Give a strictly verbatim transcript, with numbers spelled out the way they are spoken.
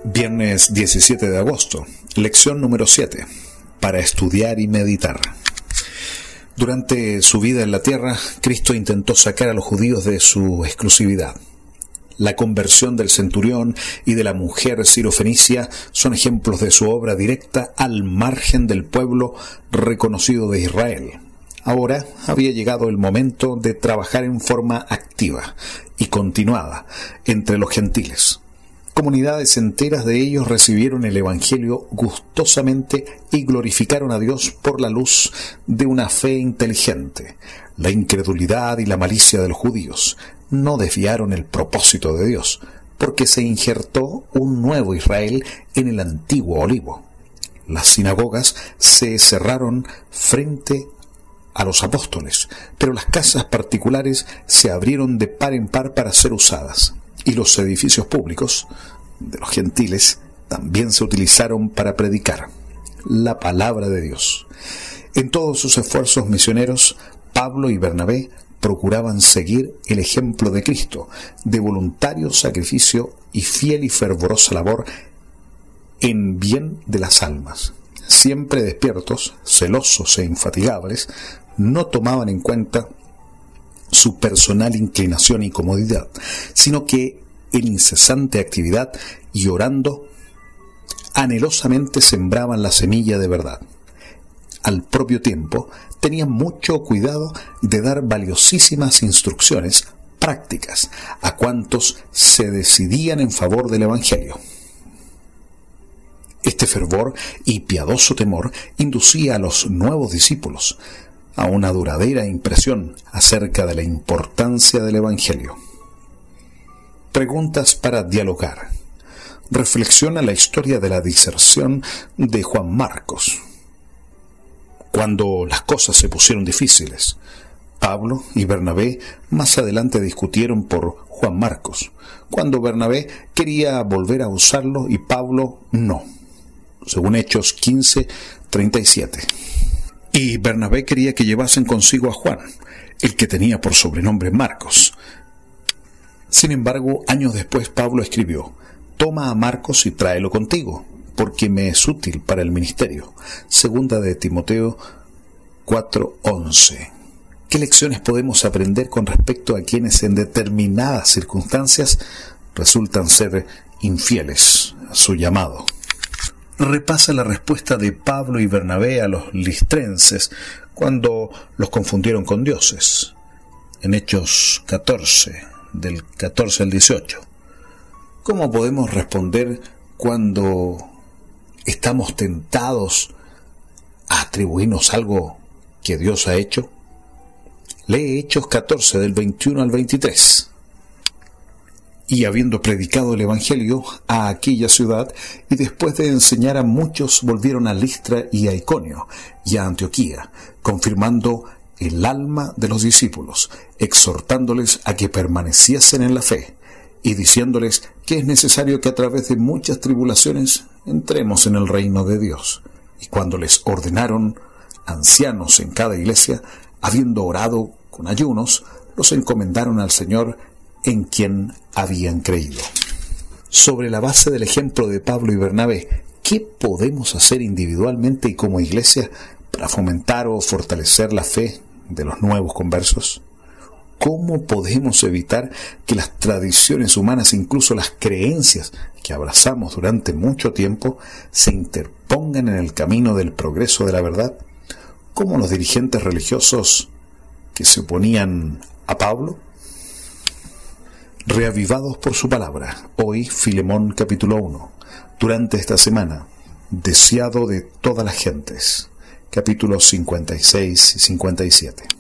Viernes diecisiete de agosto, lección número siete, para estudiar y meditar. Durante su vida en la tierra, Cristo intentó sacar a los judíos de su exclusividad. La conversión del centurión y de la mujer sirofenicia son ejemplos de su obra directa al margen del pueblo reconocido de Israel. Ahora había llegado el momento de trabajar en forma activa y continuada entre los gentiles. Comunidades enteras de ellos recibieron el Evangelio gustosamente y glorificaron a Dios por la luz de una fe inteligente. La incredulidad y la malicia de los judíos no desviaron el propósito de Dios, porque se injertó un nuevo Israel en el antiguo olivo. Las sinagogas se cerraron frente a los apóstoles, pero las casas particulares se abrieron de par en par para ser usadas. Y los edificios públicos de los gentiles también se utilizaron para predicar la palabra de Dios. En todos sus esfuerzos misioneros, Pablo y Bernabé procuraban seguir el ejemplo de Cristo, de voluntario sacrificio y fiel y fervorosa labor en bien de las almas. Siempre despiertos, celosos e infatigables, no tomaban en cuenta su personal inclinación y comodidad, sino que en incesante actividad y orando, anhelosamente sembraban la semilla de verdad. Al propio tiempo, tenían mucho cuidado de dar valiosísimas instrucciones prácticas a cuantos se decidían en favor del Evangelio. Este fervor y piadoso temor inducía a los nuevos discípulos a una duradera impresión acerca de la importancia del Evangelio. Preguntas para dialogar. Reflexiona la historia de la diserción de Juan Marcos. Cuando las cosas se pusieron difíciles, Pablo y Bernabé más adelante discutieron por Juan Marcos, cuando Bernabé quería volver a usarlo y Pablo no, según Hechos quince, treinta y siete. Y Bernabé quería que llevasen consigo a Juan, el que tenía por sobrenombre Marcos. Sin embargo, años después Pablo escribió: «Toma a Marcos y tráelo contigo, porque me es útil para el ministerio». Segunda de Timoteo cuatro once. ¿Qué lecciones podemos aprender con respecto a quienes en determinadas circunstancias resultan ser infieles a su llamado? Repasa la respuesta de Pablo y Bernabé a los listrenses cuando los confundieron con dioses, en Hechos catorce, del catorce al dieciocho. ¿Cómo podemos responder cuando estamos tentados a atribuirnos algo que Dios ha hecho? Lee Hechos catorce, del veintiuno al veintitrés. Y habiendo predicado el Evangelio a aquella ciudad, y después de enseñar a muchos, volvieron a Listra y a Iconio y a Antioquía, confirmando el alma de los discípulos, exhortándoles a que permaneciesen en la fe, y diciéndoles que es necesario que a través de muchas tribulaciones entremos en el reino de Dios. Y cuando les ordenaron ancianos en cada iglesia, habiendo orado con ayunos, los encomendaron al Señor, en quien habían creído. Sobre la base del ejemplo de Pablo y Bernabé, ¿qué podemos hacer individualmente y como iglesia para fomentar o fortalecer la fe de los nuevos conversos? ¿Cómo podemos evitar que las tradiciones humanas, incluso las creencias que abrazamos durante mucho tiempo, se interpongan en el camino del progreso de la verdad? ¿Cómo los dirigentes religiosos que se oponían a Pablo? Reavivados por su palabra. Hoy, Filemón capítulo uno. Durante esta semana, deseado de todas las gentes. Capítulos cincuenta y seis y cincuenta y siete.